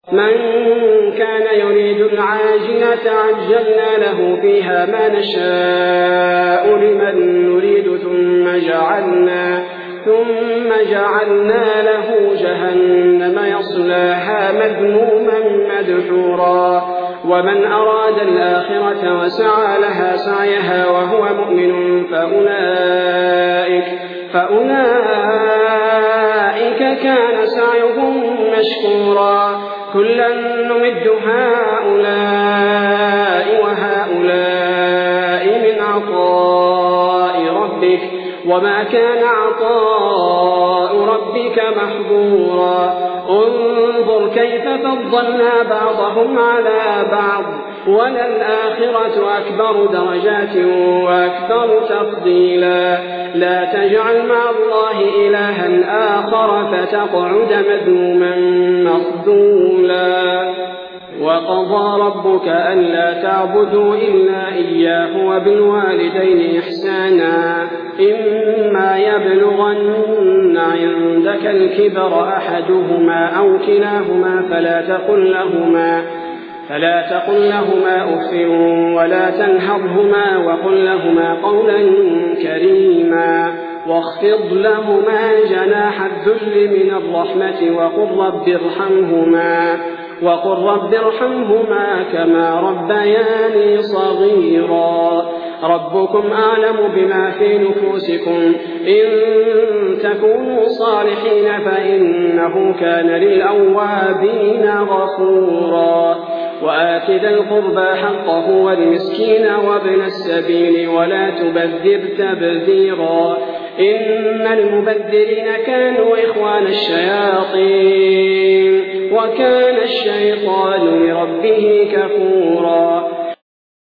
من كان يريد العاجلة عجلنا له فيها ما نشاء لمن نريد ثم جعلنا له جهنم يصلاها مذموما مدحورا ومن أراد الآخرة وسعى لها سعيها وهو مؤمن فأولئك كان سعيهم مشكورا كلا نمد هؤلاء وهؤلاء من عطاء ربك وما كان عطاء ربك محظورا انظر كيف فضلنا بعضهم على بعض وللآخرة أكبر درجات وأكثر تفضيلا لا تجعل مع الله إلها آخر فتقعد مذموما مخذولا وقضى ربك ألا تعبدوا إلا إياه وبالوالدين إحسانا إما يبلغن عندك الكبر أحدهما أو كلاهما فلا تقل لهما أف ولا تنهرهما وقل لهما قولا كريما واخفض لهما جناح الذل من الرحمة وقل رب ارحمهما كما ربياني صغيرا ربكم أعلم بما في نفوسكم إن تكونوا صالحين فإنه كان للأوابين غفورا وآت ذا القربى حقه والمسكين وابن السبيل ولا تبذر تبذيرا إن المبذرين كانوا إخوان الشياطين وكان الشيطان لربه كفورا